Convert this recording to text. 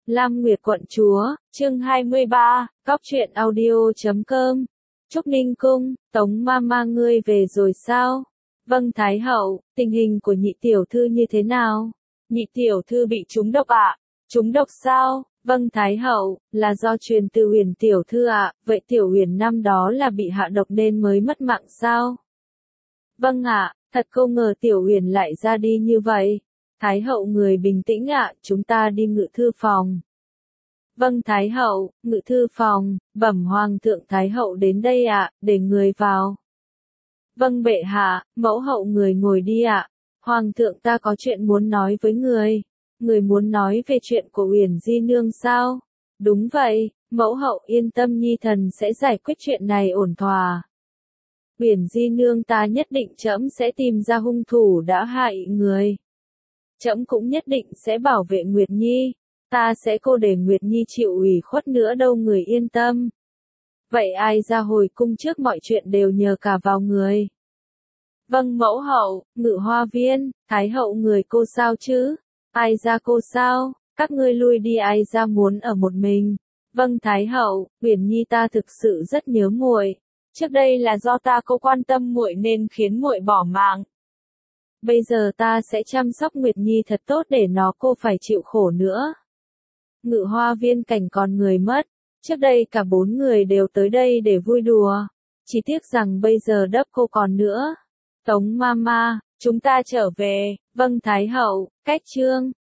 Lam Nguyệt quận chúa, chương 23, cóc truyện audio.com. Trúc Ninh cung, Tống Mama ngươi về rồi sao? Vâng Thái hậu, tình hình của nhị tiểu thư như thế nào? Nhị tiểu thư bị trúng độc ạ. Trúng độc sao? Vâng Thái hậu, là do truyền từ Huyền tiểu thư ạ, vậy tiểu Huyền năm đó là bị hạ độc nên mới mất mạng sao? Vâng ạ, thật không ngờ tiểu Huyền lại ra đi như vậy. Thái hậu người bình tĩnh ạ, chúng ta đi ngự thư phòng. Vâng Thái hậu, ngự thư phòng, bẩm hoàng thượng Thái hậu đến đây ạ, để người vào. Vâng bệ hạ, mẫu hậu người ngồi đi ạ. Hoàng thượng ta có chuyện muốn nói với người. Người muốn nói về chuyện của Uyển Di Nương sao? Đúng vậy, mẫu hậu yên tâm nhi thần sẽ giải quyết chuyện này ổn thỏa. Uyển Di Nương ta nhất định trẫm sẽ tìm ra hung thủ đã hại người. Trẫm cũng nhất định sẽ bảo vệ Nguyệt Nhi. Ta sẽ cô để Nguyệt Nhi chịu ủy khuất nữa đâu người yên tâm. Vậy ai ra hồi cung trước mọi chuyện đều nhờ cả vào người. Vâng mẫu hậu, Ngự Hoa Viên, Thái hậu người cô sao chứ? Ai ra cô sao? Các ngươi lui đi ai ra muốn ở một mình. Vâng Thái hậu, Uyển Nhi ta thực sự rất nhớ muội. Trước đây là do ta cô quan tâm muội nên khiến muội bỏ mạng. Bây giờ ta sẽ chăm sóc Nguyệt Nhi thật tốt để nó cô phải chịu khổ nữa. Ngự Hoa Viên cảnh còn người mất. Trước đây cả 4 người đều tới đây để vui đùa. Chỉ tiếc rằng bây giờ đất cô còn nữa. Tống Mama, chúng ta trở về. Vâng Thái hậu, cách chương.